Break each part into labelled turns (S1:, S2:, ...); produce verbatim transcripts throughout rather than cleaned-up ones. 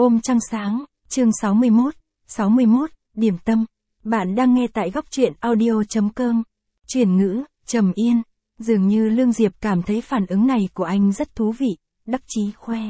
S1: Hôm trăng sáng, chương sáu mươi mốt, sáu mươi mốt, điểm tâm. Bạn đang nghe tại góc truyện audio chấm com. Chuyển ngữ, trầm yên. Dường như Lương Diệp cảm thấy phản ứng này của anh rất thú vị, đắc chí khoe.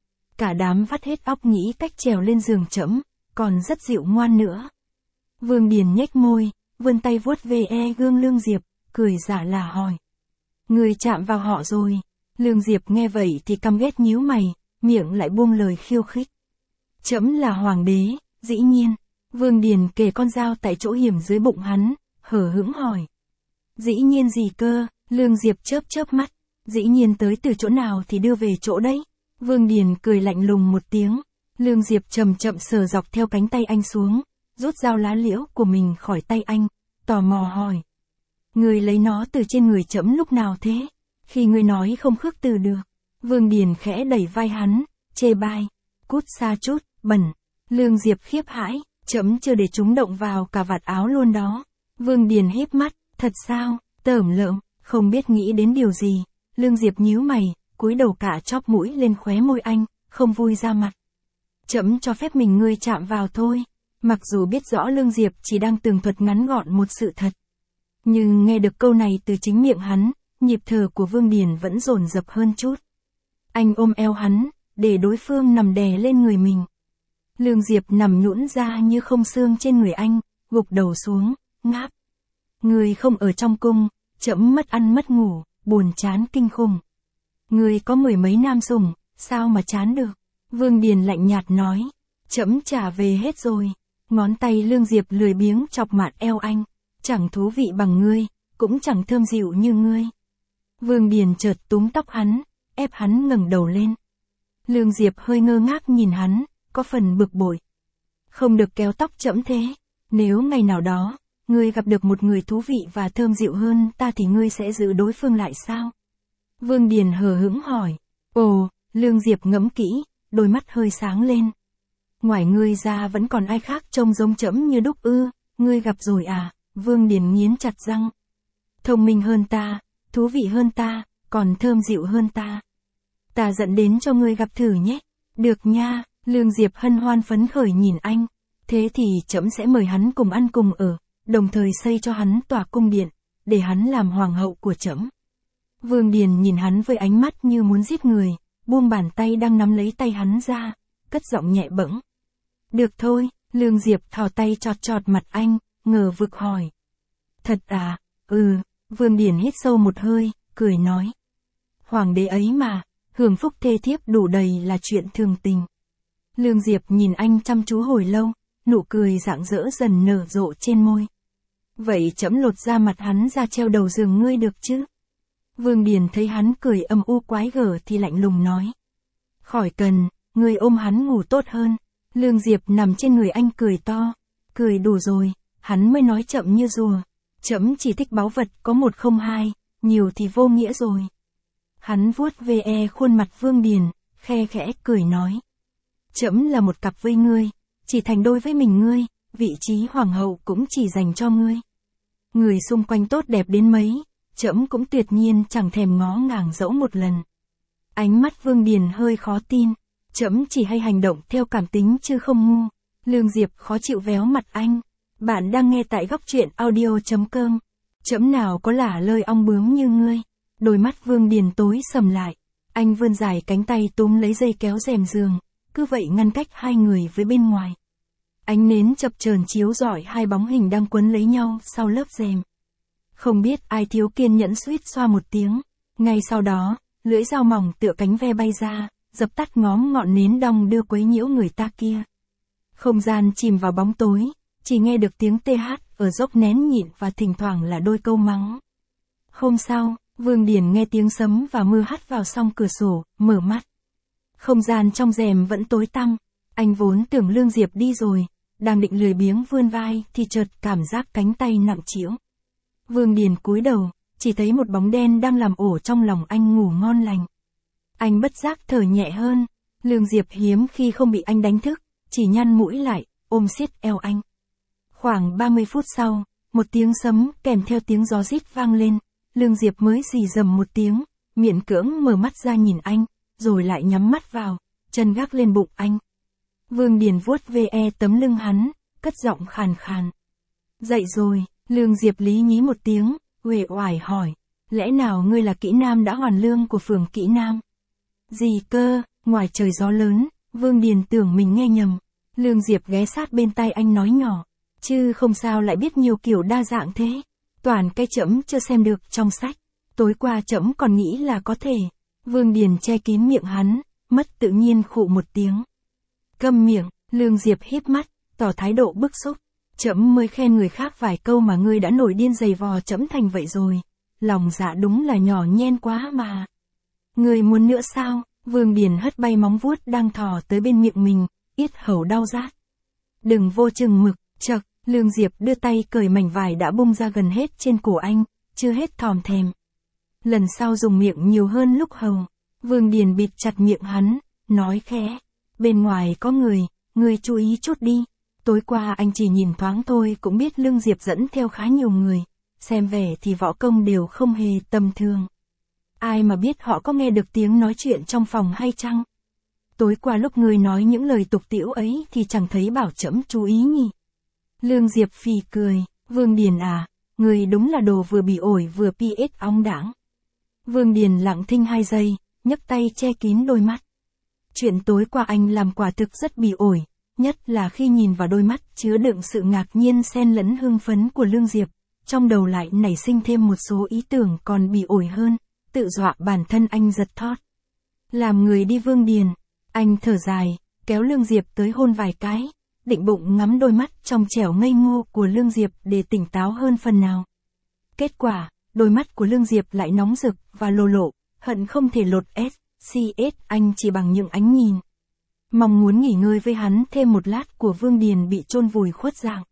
S1: Cả đám vắt hết óc nghĩ cách trèo lên giường trẫm, còn rất dịu ngoan nữa. Vương Điền nhếch môi, vươn tay vuốt về e gương Lương Diệp, cười giả là hỏi. Người chạm vào họ rồi. Lương Diệp nghe vậy thì căm ghét nhíu mày, miệng lại buông lời khiêu khích. Trẫm là hoàng đế, dĩ nhiên. Vương Điền kề con dao tại chỗ hiểm dưới bụng hắn, hờ hững hỏi. Dĩ nhiên gì cơ? Lương Diệp chớp chớp mắt. Dĩ nhiên tới từ chỗ nào thì đưa về chỗ đấy. Vương Điền cười lạnh lùng một tiếng. Lương Diệp chậm chậm sờ dọc theo cánh tay anh xuống, rút dao lá liễu của mình khỏi tay anh, tò mò hỏi. Người lấy nó từ trên người trẫm lúc nào thế? Khi người nói không khước từ được. Vương Điền khẽ đẩy vai hắn, chê bai. Cút xa chút, bẩn. Lương Diệp khiếp hãi, trẫm chưa để chúng động vào cả vạt áo luôn đó. Vương Điền híp mắt, thật sao? Tởm lợm, không biết nghĩ đến điều gì. Lương Diệp nhíu mày, cúi đầu cả chóp mũi lên khóe môi anh, không vui ra mặt. Trẫm cho phép mình ngươi chạm vào thôi. Mặc dù biết rõ Lương Diệp chỉ đang tường thuật ngắn gọn một sự thật. Nhưng nghe được câu này từ chính miệng hắn, nhịp thở của Vương Điền vẫn dồn dập hơn chút. Anh ôm eo hắn, để đối phương nằm đè lên người mình. Lương Diệp nằm nhũn ra như không xương trên người anh, gục đầu xuống, ngáp. Người không ở trong cung, trẫm mất ăn mất ngủ, buồn chán kinh khủng. Người có mười mấy nam sủng, sao mà chán được? Vương Điền lạnh nhạt nói, trẫm trả về hết rồi. Ngón tay Lương Diệp lười biếng chọc mạn eo anh, chẳng thú vị bằng ngươi, cũng chẳng thơm dịu như ngươi. Vương Điền chợt túm tóc hắn, ép hắn ngẩng đầu lên. Lương Diệp hơi ngơ ngác nhìn hắn, có phần bực bội. Không được kéo tóc trẫm thế, nếu ngày nào đó, ngươi gặp được một người thú vị và thơm dịu hơn ta thì ngươi sẽ giữ đối phương lại sao? Vương Điền hờ hững hỏi. Ồ, Lương Diệp ngẫm kỹ, đôi mắt hơi sáng lên. Ngoài ngươi ra vẫn còn ai khác trông giống trẫm như đúc ư? Ngươi gặp rồi à? Vương Điền nghiến chặt răng. Thông minh hơn ta, thú vị hơn ta, còn thơm dịu hơn ta. Ta dẫn đến cho ngươi gặp thử nhé. Được nha. Lương Diệp hân hoan phấn khởi nhìn anh. Thế thì trẫm sẽ mời hắn cùng ăn cùng ở, đồng thời xây cho hắn tòa cung điện, để hắn làm hoàng hậu của trẫm. Vương Điền nhìn hắn với ánh mắt như muốn giết người, buông bàn tay đang nắm lấy tay hắn ra, cất giọng nhẹ bẫng. Được thôi. Lương Diệp thò tay chọt chọt mặt anh, ngờ vực hỏi. Thật à? Ừ. Vương Điền hít sâu một hơi, cười nói. Hoàng đế ấy mà, hưởng phúc thê thiếp đủ đầy là chuyện thường tình. Lương Diệp nhìn anh chăm chú hồi lâu, nụ cười rạng rỡ dần nở rộ trên môi. Vậy trẫm lột da mặt hắn ra treo đầu giường ngươi được chứ? Vương Điền thấy hắn cười âm u quái gở thì lạnh lùng nói. Khỏi cần, ngươi ôm hắn ngủ tốt hơn. Lương Diệp nằm trên người anh cười to. Cười đủ rồi, hắn mới nói chậm như rùa. Trẫm chỉ thích báu vật có một không hai, nhiều thì vô nghĩa rồi. Hắn vuốt ve e khuôn mặt Vương Điền, khe khẽ cười nói. Trẫm là một cặp với ngươi, chỉ thành đôi với mình ngươi, vị trí hoàng hậu cũng chỉ dành cho ngươi. Người xung quanh tốt đẹp đến mấy, trẫm cũng tuyệt nhiên chẳng thèm ngó ngàng dẫu một lần. Ánh mắt Vương Điền hơi khó tin, trẫm chỉ hay hành động theo cảm tính chứ không ngu. Lương Diệp khó chịu véo mặt anh. Bạn đang nghe tại góc truyện audio chấm com. Trẫm nào có lả lơi ong bướm như ngươi. Đôi mắt Vương Điền tối sầm lại. Anh vươn dài cánh tay túm lấy dây kéo rèm giường, cứ vậy ngăn cách hai người với bên ngoài. Ánh nến chập chờn chiếu rọi hai bóng hình đang quấn lấy nhau sau lớp rèm. Không biết ai thiếu kiên nhẫn suýt xoa một tiếng. Ngay sau đó, lưỡi dao mỏng tựa cánh ve bay ra, dập tắt ngóm ngọn nến đong đưa quấy nhiễu người ta kia. Không gian chìm vào bóng tối, chỉ nghe được tiếng tê hát ở dốc nén nhịn và thỉnh thoảng là đôi câu mắng. Hôm sau, Vương Điền nghe tiếng sấm và mưa hắt vào song cửa sổ, mở mắt. Không gian trong rèm vẫn tối tăm. Anh vốn tưởng Lương Diệp đi rồi, đang định lười biếng vươn vai thì chợt cảm giác cánh tay nặng trĩu. Vương Điền cúi đầu, chỉ thấy một bóng đen đang làm ổ trong lòng anh ngủ ngon lành. Anh bất giác thở nhẹ hơn. Lương Diệp hiếm khi không bị anh đánh thức, chỉ nhăn mũi lại, ôm siết eo anh. Khoảng ba mươi phút sau, một tiếng sấm kèm theo tiếng gió rít vang lên. Lương Diệp mới rì rầm một tiếng, miễn cưỡng mở mắt ra nhìn anh, rồi lại nhắm mắt vào, chân gác lên bụng anh. Vương Điền vuốt ve tấm lưng hắn, cất giọng khàn khàn. Dậy rồi, Lương Diệp lý nhí một tiếng, uể oải hỏi. Lẽ nào ngươi là kỹ nam đã hoàn lương của phường kỹ nam? Gì cơ, ngoài trời gió lớn, Vương Điền tưởng mình nghe nhầm. Lương Diệp ghé sát bên tai anh nói nhỏ. Chứ không sao lại biết nhiều kiểu đa dạng thế. Toàn cái trẫm chưa xem được trong sách. Tối qua trẫm còn nghĩ là có thể. Vương Điền che kín miệng hắn, mất tự nhiên khụ một tiếng. Câm miệng, Lương Diệp híp mắt, tỏ thái độ bức xúc. Trẫm mới khen người khác vài câu mà ngươi đã nổi điên giày vò trẫm thành vậy rồi. Lòng dạ đúng là nhỏ nhen quá mà. Ngươi muốn nữa sao? Vương Điền hất bay móng vuốt đang thò tới bên miệng mình, yết hầu đau rát. Đừng vô chừng mực, chậc, Lương Diệp đưa tay cởi mảnh vải đã bung ra gần hết trên cổ anh, chưa hết thòm thèm. Lần sau dùng miệng nhiều hơn lúc hầu. Vương Điền bịt chặt miệng hắn, nói khẽ. Bên ngoài có người, ngươi chú ý chút đi. Tối qua anh chỉ nhìn thoáng thôi cũng biết Lương Diệp dẫn theo khá nhiều người. Xem vẻ thì võ công đều không hề tầm thường. Ai mà biết họ có nghe được tiếng nói chuyện trong phòng hay chăng? Tối qua lúc ngươi nói những lời tục tĩu ấy thì chẳng thấy bảo trẫm chú ý nhỉ. Lương Diệp phì cười, Vương Điền à, ngươi đúng là đồ vừa bị ổi vừa pi ết ong đãng. Vương Điền lặng thinh hai giây, nhấc tay che kín đôi mắt. Chuyện tối qua anh làm quả thực rất bị ổi, nhất là khi nhìn vào đôi mắt chứa đựng sự ngạc nhiên xen lẫn hưng phấn của Lương Diệp, trong đầu lại nảy sinh thêm một số ý tưởng còn bị ổi hơn, tự dọa bản thân anh giật thót. Làm người đi Vương Điền, anh thở dài, kéo Lương Diệp tới hôn vài cái, định bụng ngắm đôi mắt trong trẻo ngây ngô của Lương Diệp để tỉnh táo hơn phần nào. Kết quả, đôi mắt của Lương Diệp lại nóng rực và lồ lộ, hận không thể lột S, C S anh chỉ bằng những ánh nhìn. Mong muốn nghỉ ngơi với hắn thêm một lát của Vương Điền bị chôn vùi khuất dạng.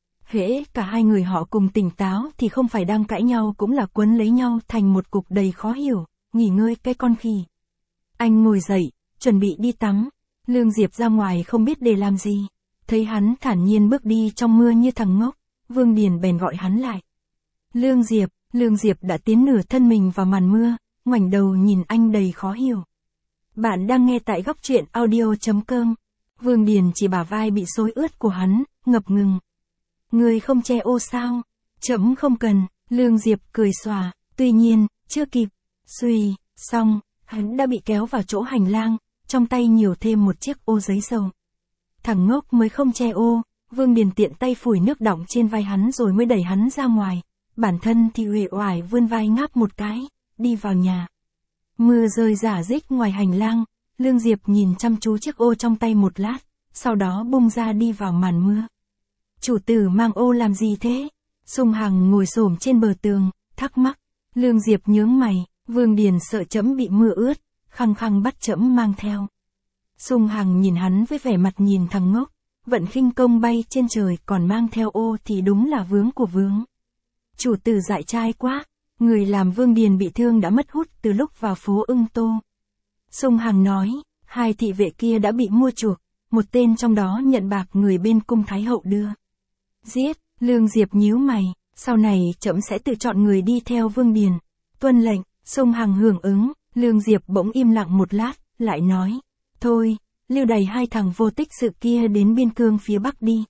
S1: Hễ cả hai người họ cùng tỉnh táo thì không phải đang cãi nhau cũng là quấn lấy nhau thành một cục đầy khó hiểu, nghỉ ngơi cái con khỉ. Anh ngồi dậy, chuẩn bị đi tắm. Lương Diệp ra ngoài không biết để làm gì. Thấy hắn thản nhiên bước đi trong mưa như thằng ngốc, Vương Điền bèn gọi hắn lại. Lương Diệp, Lương Diệp đã tiến nửa thân mình vào màn mưa, ngoảnh đầu nhìn anh đầy khó hiểu. Bạn đang nghe tại góc truyện audio chấm com. Vương Điền chỉ bả vai bị xối ướt của hắn, ngập ngừng. Người không che ô sao? Trẫm không cần, Lương Diệp cười xòa, tuy nhiên, chưa kịp. Xuy, xong, hắn đã bị kéo vào chỗ hành lang, trong tay nhiều thêm một chiếc ô giấy dầu. Thằng ngốc mới không che ô, Vương Điền tiện tay phủi nước đọng trên vai hắn rồi mới đẩy hắn ra ngoài. Bản thân thì uể oải vươn vai ngáp một cái, đi vào nhà. Mưa rơi rả rích ngoài hành lang, Lương Diệp nhìn chăm chú chiếc ô trong tay một lát, sau đó bung ra đi vào màn mưa. Chủ tử mang ô làm gì thế? Sung Hằng ngồi xổm trên bờ tường, thắc mắc. Lương Diệp nhướng mày, Vương Điền sợ trẫm bị mưa ướt, khăng khăng bắt trẫm mang theo. Sung Hằng nhìn hắn với vẻ mặt nhìn thằng ngốc, vận khinh công bay trên trời còn mang theo ô thì đúng là vướng của vướng. Chủ tử dại trai quá, người làm Vương Điền bị thương đã mất hút từ lúc vào phố Ưng Tô. Sung Hằng nói, hai thị vệ kia đã bị mua chuộc, một tên trong đó nhận bạc người bên cung Thái Hậu đưa. Giết, Lương Diệp nhíu mày, sau này trẫm sẽ tự chọn người đi theo Vương Điền. Tuân lệnh, Sung Hằng hưởng ứng, Lương Diệp bỗng im lặng một lát, lại nói, thôi, lưu đày hai thằng vô tích sự kia đến biên cương phía Bắc đi.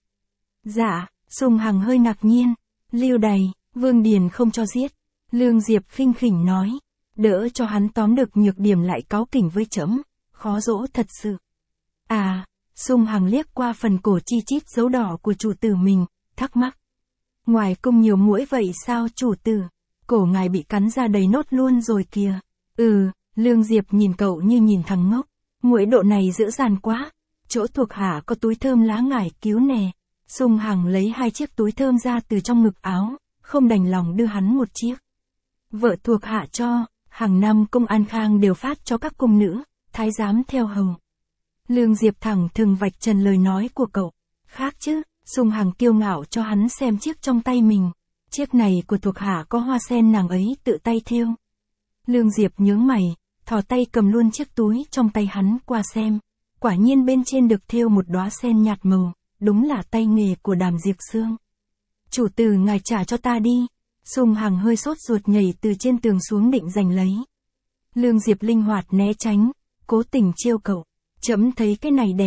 S1: Dạ, Sung Hằng hơi ngạc nhiên, lưu đày, Vương Điền không cho giết. Lương Diệp khinh khỉnh nói, đỡ cho hắn tóm được nhược điểm lại cáu kỉnh với trẫm, khó dỗ thật sự. À, Sung Hằng liếc qua phần cổ chi chít dấu đỏ của chủ tử mình, thắc mắc. Ngoài cung nhiều muỗi vậy sao chủ tử? Cổ ngài bị cắn ra đầy nốt luôn rồi kìa. Ừ, Lương Diệp nhìn cậu như nhìn thằng ngốc. Muỗi độ này dữ dằn quá. Chỗ thuộc hạ có túi thơm lá ngải cứu nè. Sung Hằng lấy hai chiếc túi thơm ra từ trong ngực áo, không đành lòng đưa hắn một chiếc. Vợ thuộc hạ cho, hàng năm cung An Khang đều phát cho các cung nữ, thái giám theo hầu. Lương Diệp thẳng thừng vạch trần lời nói của cậu. Khác chứ, Sung Hằng kiêu ngạo cho hắn xem chiếc trong tay mình. Chiếc này của thuộc hạ có hoa sen nàng ấy tự tay thêu. Lương Diệp nhướng mày, thò tay cầm luôn chiếc túi trong tay hắn qua xem. Quả nhiên bên trên được thêu một đóa sen nhạt màu, đúng là tay nghề của Đàm Diệp Sương. Chủ tử ngài trả cho ta đi. Sung Hằng hơi sốt ruột nhảy từ trên tường xuống định giành lấy. Lương Diệp linh hoạt né tránh, cố tình trêu cậu. Trẫm thấy cái này đẹp,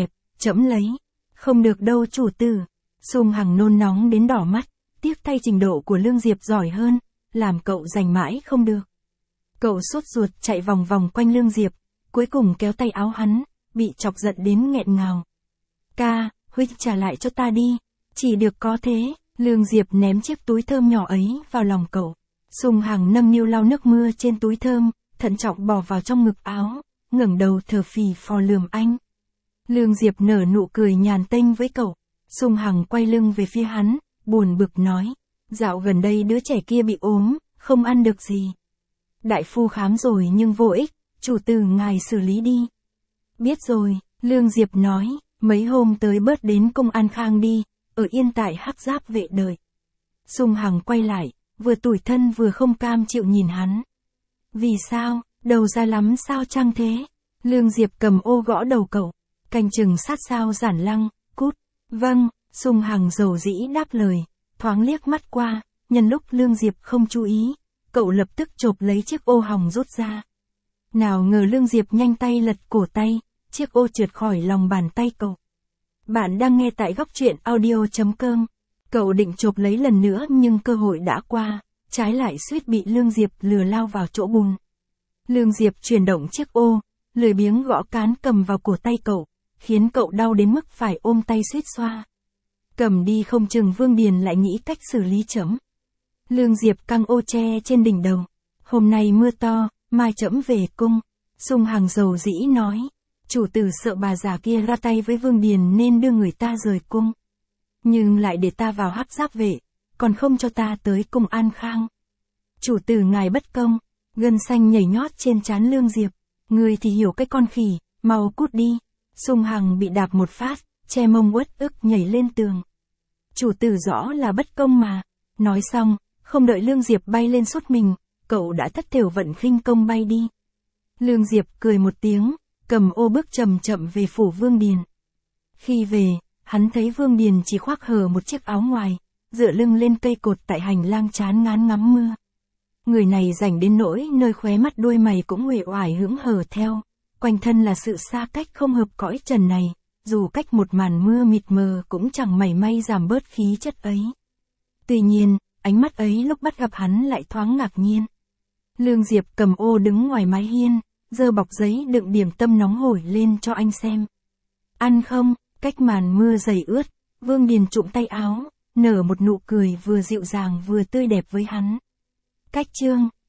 S1: Trẫm lấy. Không được đâu chủ tử. Sung Hằng nôn nóng đến đỏ mắt, tiếc thay trình độ của Lương Diệp giỏi hơn, làm cậu giành mãi không được. Cậu sốt ruột chạy vòng vòng quanh Lương Diệp, cuối cùng kéo tay áo hắn, bị chọc giận đến nghẹn ngào. Ca, huynh trả lại cho ta đi, chỉ được có thế. Lương Diệp ném chiếc túi thơm nhỏ ấy vào lòng cậu. Sung Hằng nâng niu lau nước mưa trên túi thơm, thận trọng bỏ vào trong ngực áo, ngẩng đầu thở phì phò lườm anh. Lương Diệp nở nụ cười nhàn tênh với cậu. Sung Hằng quay lưng về phía hắn, buồn bực nói. Dạo gần đây đứa trẻ kia bị ốm, không ăn được gì. Đại phu khám rồi nhưng vô ích, chủ tử ngài xử lý đi. Biết rồi, Lương Diệp nói, mấy hôm tới bớt đến công an khang đi, ở yên tại Hắc Giáp vệ đợi. Sung Hằng quay lại, vừa tủi thân vừa không cam chịu nhìn hắn. Vì sao, đầu ra lắm sao chăng thế? Lương Diệp cầm ô gõ đầu cậu, canh chừng sát sao Giản Lăng, cút. Vâng, Sung Hằng dầu dĩ đáp lời, thoáng liếc mắt qua, nhân lúc Lương Diệp không chú ý, cậu lập tức chộp lấy chiếc ô hồng rút ra. Nào ngờ Lương Diệp nhanh tay lật cổ tay, chiếc ô trượt khỏi lòng bàn tay cậu. Bạn đang nghe tại góc truyện audio chấm com. Cậu định chộp lấy lần nữa nhưng cơ hội đã qua, trái lại suýt bị Lương Diệp lừa lao vào chỗ bùn. Lương Diệp chuyển động chiếc ô, lười biếng gõ cán cầm vào cổ tay cậu, khiến cậu đau đến mức phải ôm tay suýt xoa. Cầm đi không chừng Vương Điền lại nghĩ cách xử lý trẫm. Lương Diệp căng ô tre trên đỉnh đầu. Hôm nay mưa to, mai trẫm về cung. Sung Hằng dầu dĩ nói. Chủ tử sợ bà già kia ra tay với Vương Điền nên đưa người ta rời cung. Nhưng lại để ta vào Hắc Giáp vệ, còn không cho ta tới cung An Khang. Chủ tử ngài bất công. Gân xanh nhảy nhót trên trán Lương Diệp. Người thì hiểu cái con khỉ, mau cút đi. Sung Hằng bị đạp một phát, che mông uất ức nhảy lên tường. Chủ tử rõ là bất công mà. Nói xong, không đợi Lương Diệp bay lên sút mình, cậu đã thất thểu vận khinh công bay đi. Lương Diệp cười một tiếng, cầm ô bước chậm chậm về phủ Vương Điền. Khi về, hắn thấy Vương Điền chỉ khoác hở một chiếc áo ngoài, dựa lưng lên cây cột tại hành lang chán ngán ngắm mưa. Người này rảnh đến nỗi nơi khóe mắt đuôi mày cũng uể oải hững hờ theo, quanh thân là sự xa cách không hợp cõi trần này, dù cách một màn mưa mịt mờ cũng chẳng mảy may giảm bớt khí chất ấy. Tuy nhiên, ánh mắt ấy lúc bắt gặp hắn lại thoáng ngạc nhiên. Lương Diệp cầm ô đứng ngoài mái hiên, giơ bọc giấy đựng điểm tâm nóng hổi lên cho anh xem. Ăn không? Cách màn mưa dày ướt, Vương Điền trụm tay áo, nở một nụ cười vừa dịu dàng vừa tươi đẹp với hắn. Cách chương